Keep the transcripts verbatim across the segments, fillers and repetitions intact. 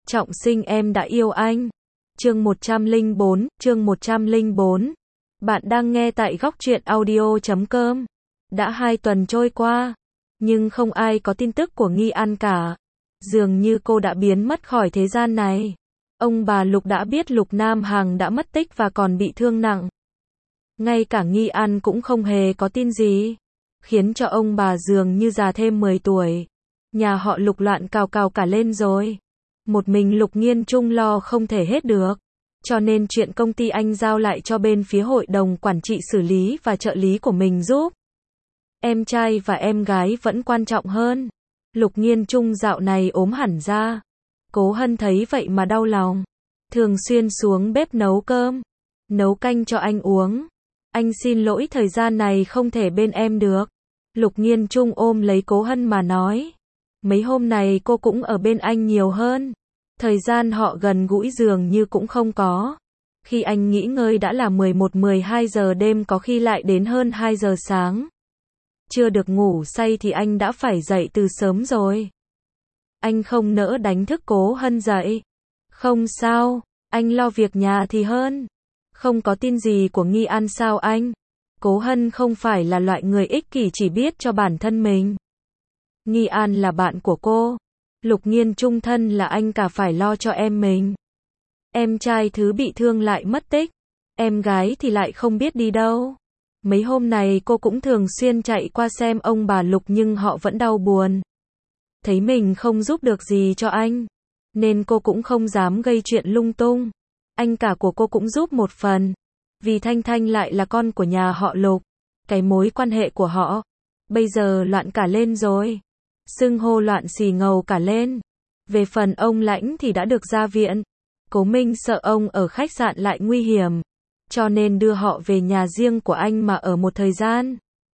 Trọng sinh em đã yêu anh. Chương một trăm lẻ bốn, chương một trăm lẻ bốn. Bạn đang nghe tại góc truyện audio chấm com. Đã hai tuần trôi qua, nhưng không ai có tin tức của Nghi An cả. Dường như cô đã biến mất khỏi thế gian này. Ông bà Lục đã biết Lục Nam Hằng đã mất tích và còn bị thương nặng. Ngay cả Nghi An cũng không hề có tin gì, khiến cho ông bà dường như già thêm mười tuổi. Nhà họ Lục loạn cào cào cả lên rồi. Một mình Lục Nghiên Trung lo không thể hết được. Cho nên chuyện công ty anh giao lại cho bên phía hội đồng quản trị xử lý và trợ lý của mình giúp. Em trai và em gái vẫn quan trọng hơn. Lục Nghiên Trung dạo này ốm hẳn ra. Cố Hân thấy vậy mà đau lòng. Thường xuyên xuống bếp nấu cơm, nấu canh cho anh uống. Anh xin lỗi thời gian này không thể bên em được. Lục Nghiên Trung ôm lấy Cố Hân mà nói. Mấy hôm này cô cũng ở bên anh nhiều hơn. Thời gian họ gần gũi dường như cũng không có. Khi anh nghỉ ngơi đã là mười một mười hai giờ đêm, có khi lại đến hơn hai giờ sáng. Chưa được ngủ say thì anh đã phải dậy từ sớm rồi. Anh không nỡ đánh thức Cố Hân dậy. Không sao, anh lo việc nhà thì hơn. Không có tin gì của Nghi An sao anh? Cố Hân không phải là loại người ích kỷ chỉ biết cho bản thân mình. Nghi An là bạn của cô. Lục Nghiên Trung thân là anh cả phải lo cho em mình. Em trai thứ bị thương lại mất tích. Em gái thì lại không biết đi đâu. Mấy hôm này cô cũng thường xuyên chạy qua xem ông bà Lục nhưng họ vẫn đau buồn. Thấy mình không giúp được gì cho anh, nên cô cũng không dám gây chuyện lung tung. Anh cả của cô cũng giúp một phần. Vì Thanh Thanh lại là con của nhà họ Lục. Cái mối quan hệ của họ bây giờ loạn cả lên rồi. Xưng hô loạn xì ngầu cả lên. Về phần ông Lãnh thì đã được ra viện. Cố Minh sợ ông ở khách sạn lại nguy hiểm, cho nên đưa họ về nhà riêng của anh mà ở một thời gian.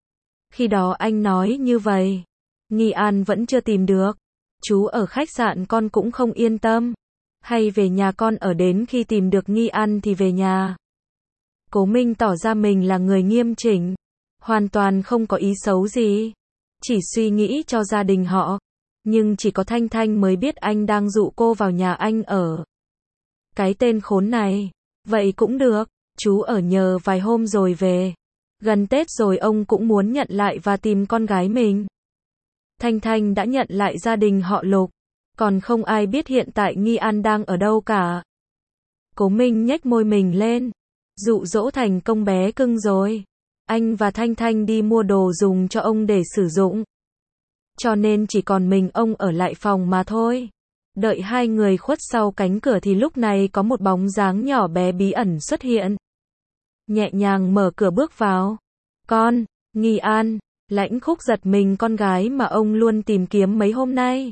Khi đó anh nói như vậy. Nghi An vẫn chưa tìm được. Chú ở khách sạn con cũng không yên tâm. Hay về nhà con ở, đến khi tìm được Nghi An thì về nhà. Cố Minh tỏ ra mình là người nghiêm chỉnh, hoàn toàn không có ý xấu gì, chỉ suy nghĩ cho gia đình họ. Nhưng chỉ có Thanh Thanh mới biết anh đang dụ cô vào nhà anh ở. Cái tên khốn này. Vậy cũng được, chú ở nhờ vài hôm rồi về. Gần Tết rồi ông cũng muốn nhận lại và tìm con gái mình. Thanh Thanh đã nhận lại gia đình họ Lục, còn không ai biết hiện tại Nghi An đang ở đâu cả. Cố Minh nhếch môi mình lên. Dụ dỗ thành công bé cưng rồi. Anh và Thanh Thanh đi mua đồ dùng cho ông để sử dụng, cho nên chỉ còn mình ông ở lại phòng mà thôi. Đợi hai người khuất sau cánh cửa thì lúc này có một bóng dáng nhỏ bé bí ẩn xuất hiện. Nhẹ nhàng mở cửa bước vào. Con, Nghi An. Lãnh Khúc giật mình, con gái mà ông luôn tìm kiếm mấy hôm nay.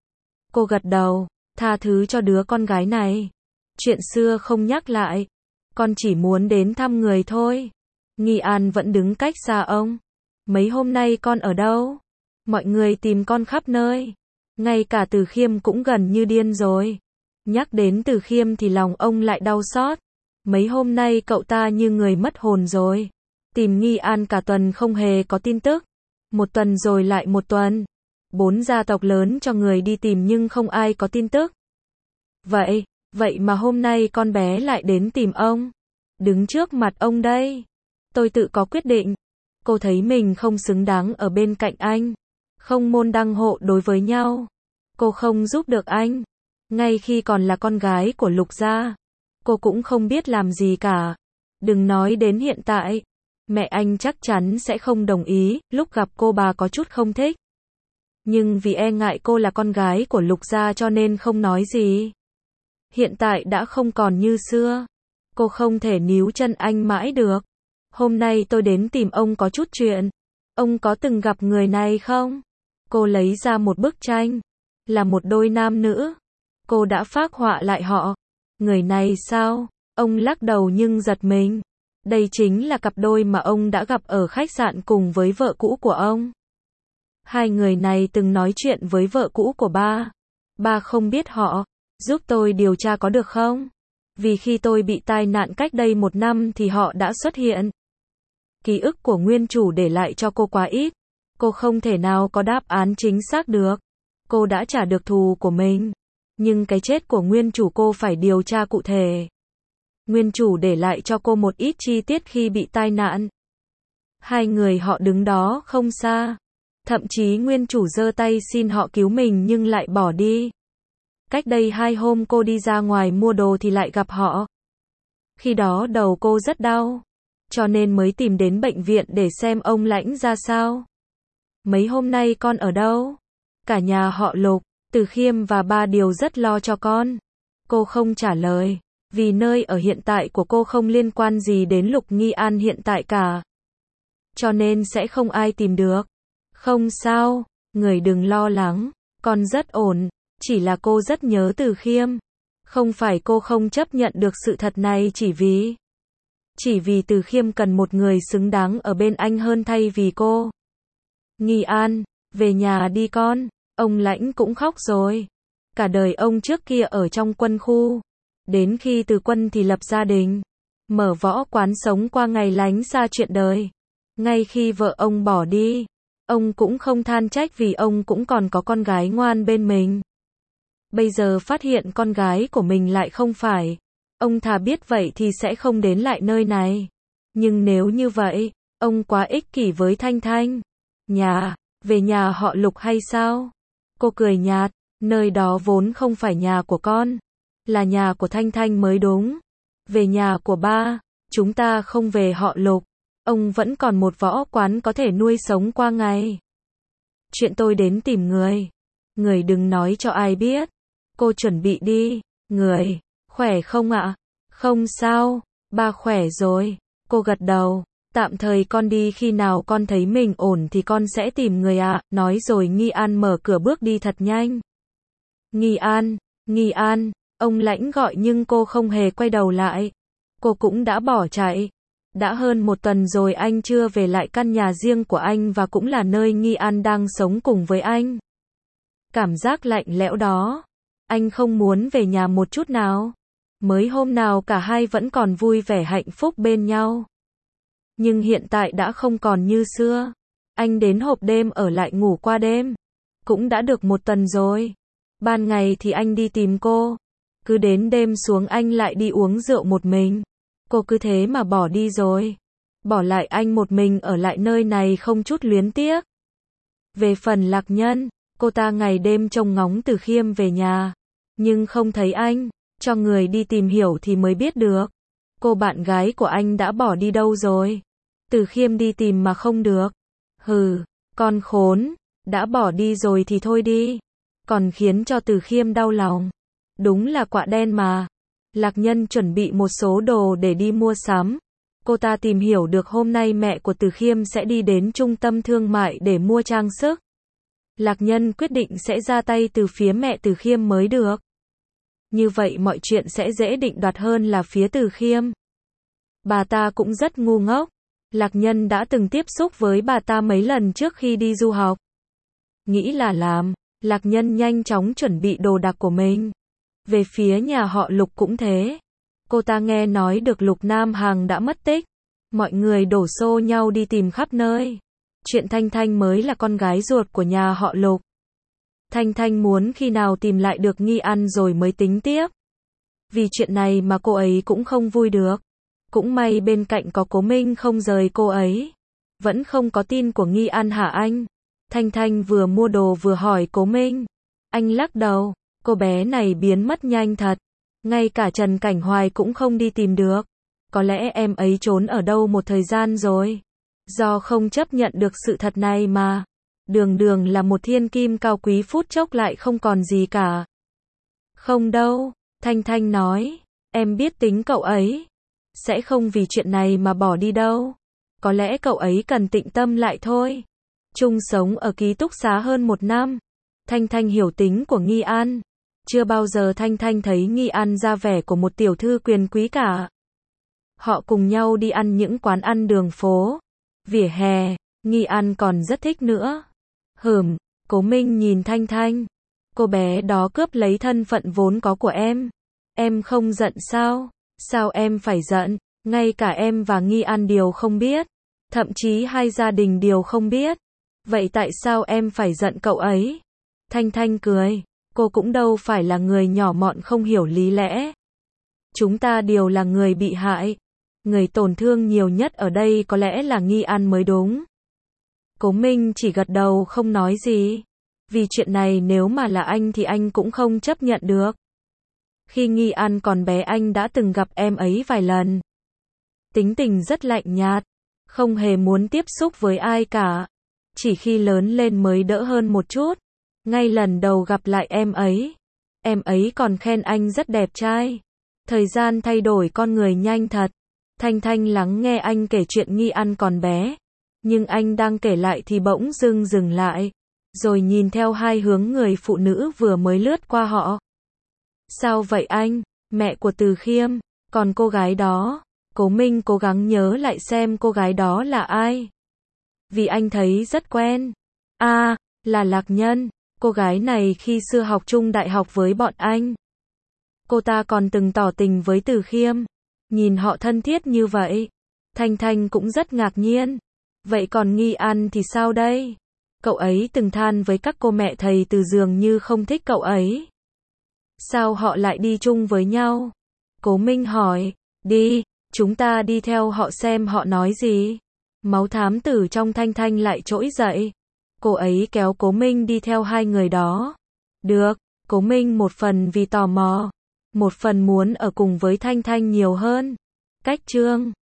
Cô gật đầu. Tha thứ cho đứa con gái này. Chuyện xưa không nhắc lại. Con chỉ muốn đến thăm người thôi. Nghi An vẫn đứng cách xa ông. Mấy hôm nay con ở đâu? Mọi người tìm con khắp nơi. Ngay cả Từ Khiêm cũng gần như điên rồi. Nhắc đến Từ Khiêm thì lòng ông lại đau xót. Mấy hôm nay cậu ta như người mất hồn rồi. Tìm Nghi An cả tuần không hề có tin tức. Một tuần rồi lại một tuần. Bốn gia tộc lớn cho người đi tìm nhưng không ai có tin tức. Vậy, vậy mà hôm nay con bé lại đến tìm ông. Đứng trước mặt ông đây. Tôi tự có quyết định. Cô thấy mình không xứng đáng ở bên cạnh anh. Không môn đăng hộ đối với nhau. Cô không giúp được anh. Ngay khi còn là con gái của Lục gia, cô cũng không biết làm gì cả. Đừng nói đến hiện tại. Mẹ anh chắc chắn sẽ không đồng ý. Lúc gặp cô bà có chút không thích. Nhưng vì e ngại cô là con gái của Lục gia cho nên không nói gì. Hiện tại đã không còn như xưa. Cô không thể níu chân anh mãi được. Hôm nay tôi đến tìm ông có chút chuyện. Ông có từng gặp người này không? Cô lấy ra một bức tranh. Là một đôi nam nữ. Cô đã phác họa lại họ. Người này sao? Ông lắc đầu nhưng giật mình. Đây chính là cặp đôi mà ông đã gặp ở khách sạn cùng với vợ cũ của ông. Hai người này từng nói chuyện với vợ cũ của ba. Ba không biết họ. Giúp tôi điều tra có được không? Vì khi tôi bị tai nạn cách đây một năm thì họ đã xuất hiện. Ký ức của nguyên chủ để lại cho cô quá ít. Cô không thể nào có đáp án chính xác được. Cô đã trả được thù của mình. Nhưng cái chết của nguyên chủ cô phải điều tra cụ thể. Nguyên chủ để lại cho cô một ít chi tiết khi bị tai nạn. Hai người họ đứng đó không xa. Thậm chí nguyên chủ giơ tay xin họ cứu mình nhưng lại bỏ đi. Cách đây hai hôm cô đi ra ngoài mua đồ thì lại gặp họ. Khi đó đầu cô rất đau, cho nên mới tìm đến bệnh viện để xem ông Lãnh ra sao. Mấy hôm nay con ở đâu? Cả nhà họ Lục, Từ Khiêm và ba đều rất lo cho con. Cô không trả lời, vì nơi ở hiện tại của cô không liên quan gì đến Lục Nghi An hiện tại cả. Cho nên sẽ không ai tìm được. Không sao, người đừng lo lắng, con rất ổn, chỉ là cô rất nhớ Từ Khiêm. Không phải cô không chấp nhận được sự thật này chỉ vì... Chỉ vì Từ Khiêm cần một người xứng đáng ở bên anh hơn thay vì cô. Nghi An, về nhà đi con, ông Lãnh cũng khóc rồi. Cả đời ông trước kia ở trong quân khu. Đến khi từ quân thì lập gia đình. Mở võ quán sống qua ngày lánh xa chuyện đời. Ngay khi vợ ông bỏ đi, ông cũng không than trách vì ông cũng còn có con gái ngoan bên mình. Bây giờ phát hiện con gái của mình lại không phải. Ông thà biết vậy thì sẽ không đến lại nơi này. Nhưng nếu như vậy, ông quá ích kỷ với Thanh Thanh. Nhà, về nhà họ Lục hay sao? Cô cười nhạt, nơi đó vốn không phải nhà của con. Là nhà của Thanh Thanh mới đúng. Về nhà của ba, chúng ta không về họ Lục. Ông vẫn còn một võ quán có thể nuôi sống qua ngày. Chuyện tôi đến tìm người. Người đừng nói cho ai biết. Cô chuẩn bị đi. Người, khỏe không ạ? Không sao, ba khỏe rồi. Cô gật đầu. Tạm thời con đi, khi nào con thấy mình ổn thì con sẽ tìm người ạ. Nói rồi Nghi An mở cửa bước đi thật nhanh. Nghi An, Nghi An, ông Lãnh gọi nhưng cô không hề quay đầu lại. Cô cũng đã bỏ chạy. Đã hơn một tuần rồi anh chưa về lại căn nhà riêng của anh và cũng là nơi Nghi An đang sống cùng với anh. Cảm giác lạnh lẽo đó. Anh không muốn về nhà một chút nào. Mới hôm nào cả hai vẫn còn vui vẻ hạnh phúc bên nhau. Nhưng hiện tại đã không còn như xưa. Anh đến hộp đêm ở lại ngủ qua đêm. Cũng đã được một tuần rồi. Ban ngày thì anh đi tìm cô. Cứ đến đêm xuống anh lại đi uống rượu một mình. Cô cứ thế mà bỏ đi rồi. Bỏ lại anh một mình ở lại nơi này không chút luyến tiếc. Về phần Lạc Nhân, cô ta ngày đêm trông ngóng Từ Khiêm về nhà. Nhưng không thấy anh. Cho người đi tìm hiểu thì mới biết được. Cô bạn gái của anh đã bỏ đi đâu rồi. Từ Khiêm đi tìm mà không được. Hừ, con khốn. Đã bỏ đi rồi thì thôi đi. Còn khiến cho Từ Khiêm đau lòng. Đúng là quạ đen mà. Lạc Nhân chuẩn bị một số đồ để đi mua sắm. Cô ta tìm hiểu được hôm nay mẹ của Từ Khiêm sẽ đi đến trung tâm thương mại để mua trang sức. Lạc Nhân quyết định sẽ ra tay từ phía mẹ Từ Khiêm mới được. Như vậy mọi chuyện sẽ dễ định đoạt hơn là phía Từ Khiêm. Bà ta cũng rất ngu ngốc. Lạc Nhân đã từng tiếp xúc với bà ta mấy lần trước khi đi du học. Nghĩ là làm, Lạc Nhân nhanh chóng chuẩn bị đồ đạc của mình. Về phía nhà họ Lục cũng thế. Cô ta nghe nói được Lục Nam Hằng đã mất tích. Mọi người đổ xô nhau đi tìm khắp nơi. Chuyện Thanh Thanh mới là con gái ruột của nhà họ Lục. Thanh Thanh muốn khi nào tìm lại được Nghi An rồi mới tính tiếp. Vì chuyện này mà cô ấy cũng không vui được. Cũng may bên cạnh có Cố Minh không rời cô ấy. Vẫn không có tin của Nghi An hả anh? Thanh Thanh vừa mua đồ vừa hỏi Cố Minh. Anh lắc đầu, cô bé này biến mất nhanh thật. Ngay cả Trần Cảnh Hoài cũng không đi tìm được. Có lẽ em ấy trốn ở đâu một thời gian rồi. Do không chấp nhận được sự thật này mà. Đường đường là một thiên kim cao quý phút chốc lại không còn gì cả. Không đâu, Thanh Thanh nói. Em biết tính cậu ấy. Sẽ không vì chuyện này mà bỏ đi đâu. Có lẽ cậu ấy cần tĩnh tâm lại thôi. Chung sống ở ký túc xá hơn một năm. Thanh Thanh hiểu tính của Nghi An. Chưa bao giờ Thanh Thanh thấy Nghi An ra vẻ của một tiểu thư quyền quý cả. Họ cùng nhau đi ăn những quán ăn đường phố, vỉa hè, Nghi An còn rất thích nữa. Hừm, Cố Minh nhìn Thanh Thanh. Cô bé đó cướp lấy thân phận vốn có của em. Em không giận sao? Sao em phải giận? Ngay cả em và Nghi An đều không biết. Thậm chí hai gia đình đều không biết. Vậy tại sao em phải giận cậu ấy? Thanh Thanh cười. Cô cũng đâu phải là người nhỏ mọn không hiểu lý lẽ. Chúng ta đều là người bị hại. Người tổn thương nhiều nhất ở đây có lẽ là Nghi An mới đúng. Cố Minh chỉ gật đầu không nói gì. Vì chuyện này nếu mà là anh thì anh cũng không chấp nhận được. Khi Nghi An còn bé anh đã từng gặp em ấy vài lần. Tính tình rất lạnh nhạt, không hề muốn tiếp xúc với ai cả. Chỉ khi lớn lên mới đỡ hơn một chút. Ngay lần đầu gặp lại em ấy, em ấy còn khen anh rất đẹp trai. Thời gian thay đổi con người nhanh thật. Thanh Thanh lắng nghe anh kể chuyện Nghi An còn bé. Nhưng anh đang kể lại thì bỗng dưng dừng lại. Rồi nhìn theo hai hướng người phụ nữ vừa mới lướt qua họ. Sao vậy anh? Mẹ của Từ Khiêm. Còn cô gái đó? Cố Minh cố gắng nhớ lại xem cô gái đó là ai. Vì anh thấy rất quen. À, là Lạc Nhân. Cô gái này khi xưa học chung đại học với bọn anh. Cô ta còn từng tỏ tình với Từ Khiêm. Nhìn họ thân thiết như vậy. Thanh Thanh cũng rất ngạc nhiên. Vậy còn Nghi An thì sao đây? Cậu ấy từng than với các cô mẹ thầy Từ dường như không thích cậu ấy. Sao họ lại đi chung với nhau? Cố Minh hỏi. Đi, chúng ta đi theo họ xem họ nói gì. Máu thám tử trong Thanh Thanh lại trỗi dậy. Cô ấy kéo Cố Minh đi theo hai người đó. Được, Cố Minh một phần vì tò mò, một phần muốn ở cùng với Thanh Thanh nhiều hơn. Cách chương